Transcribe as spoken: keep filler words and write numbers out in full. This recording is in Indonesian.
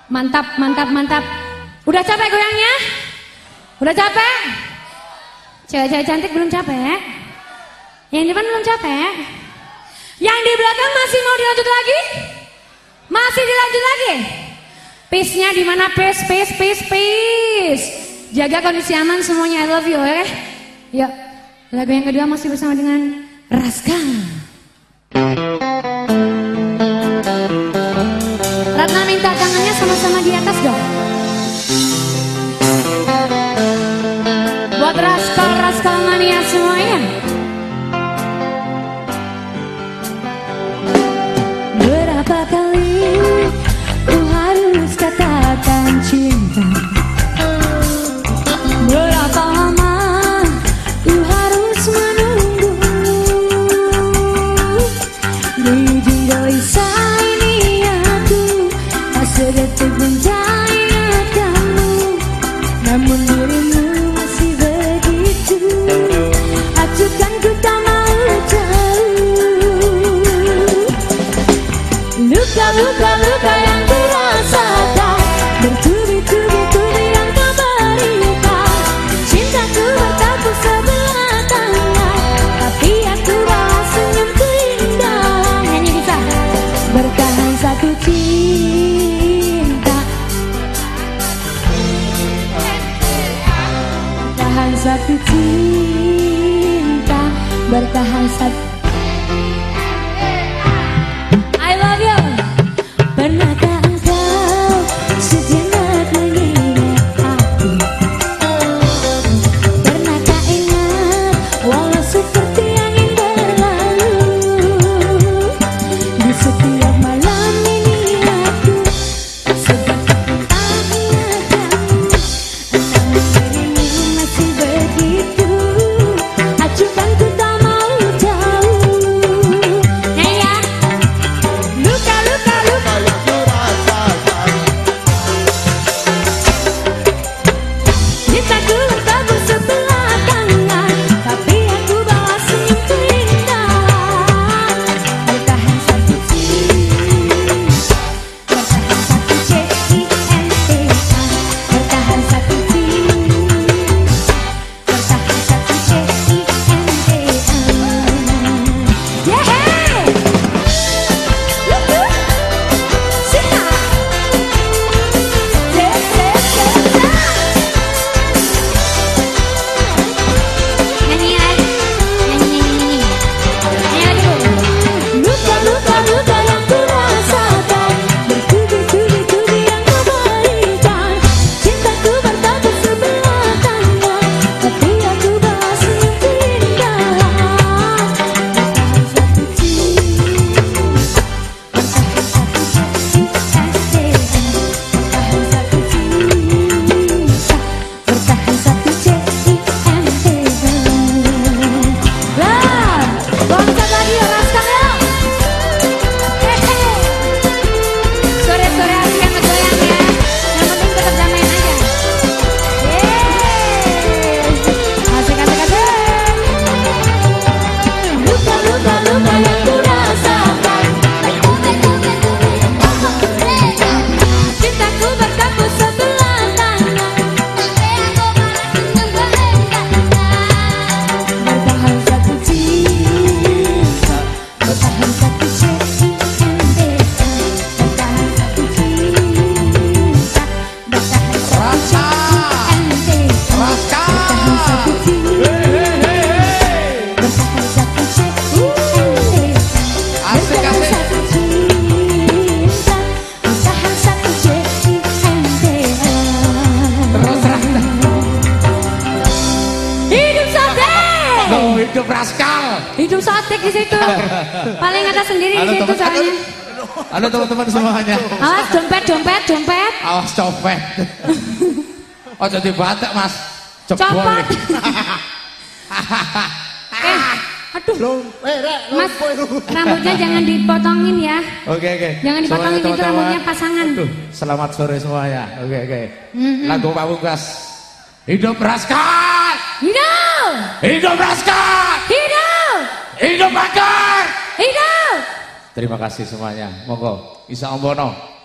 Mantap, mantap, mantap. Udah capek goyangnya? Udah capek? Cewek-cewek cantik belum capek? Yang di depan belum capek? Yang di belakang masih mau dilanjut lagi? Masih dilanjut lagi? Peace-nya di mana? Peace, peace, peace, peace. Jaga kondisi aman semuanya. I love you, oke? Yuk, lagu yang kedua masih bersama dengan Raska. Ratna minta tangannya sama-sama di atas dong. Buat Raska, Raska mania semuanya. Berapa kali ku harus katakan cinta? Berapa lama ku harus menunggu? Di ujung gelisah ini aku tak sedetik pun tak ingat kamu. Namun dirimu masih begitu acuhkan ku tak mau tahu. Luka-luka luka yang ku rasakan bertubi-tubi-tubi yang kau berikan. Cintaku bertepuk sebelah tangan, tapi aku balas senyumku indah. Nyanyi bisa. Bertahan satu cinta, bertahan satu cinta, bertahan satu. I love you. Pernahkah engkau sejenak mengingat aku? Pernahkah ingat walau seperti angin berlalu? Di setiap malam ini aku sedikit tak ingat kamu. Namun dirimu masih begitu acuhkan ku tak mau tahu. Hey ya, luka-luka luka. Cintaku bertabur sebelah tangan, tapi aku bawa senyumku indah. Bertahan satu cinta, bertahan satu cinta, bertahan satu cinta, bertahan satu cinta. Yeay! Luku, sina, yes yes yes. Nyanyi lagi, nyanyi nyanyi nyanyi, nyanyi lagi bu. Luka-luka luka yang ku rasakan bertubi-tubi-tubi yang kau berikan. Cintaku bertabur sebelah tangan, tapi aku balas senyumku indah. Bertahan satu cinta, bertahan satu cinta, bertahan satu cinta, bertahan satu cinta. Lah, loncat lagi ya Raska ya. Hehe. Sore-sore asik yang ngegoyang ya. Yang penting tetap damai aja. Yeay. Asik asik asik. Luka-luka luka yang ku rasakan cintaku bertepuk sebelah tangan, bertahan satu cinta, bertahan satu cinta, bertahan satu cinta, bertahan satu cinta, Raska. bertahan satu cinta, bertahan satu cinta, Asik, bertahan asik. satu cinta, bertahan satu cinta. Terus Raska. Hidup sotek, Oh, hidup Raskal. hidup sotek di situ. Paling atas sendiri di Halo, situ teman-teman. soalnya. Halo teman-teman semuanya. Awas dompet, dompet, dompet. Awas copet. Oh jadi batak mas. Copot. Jebol. Eh, aduh, Belum, eh rek, Mas, lumpuh itu. rambutnya jangan dipotongin ya. Oke oke. Jangan dipotongin Semuanya, gitu teman-teman. rambutnya pasangan. Aduh, selamat sore semuanya. Oke oke. Mm-mm. Lagu Pamungkas. Hidup Raskal. Hidup, Hidup Raskal. hidup, Hidup Bakar. hidup. Terima kasih semuanya. Monggo. Isa Ombono.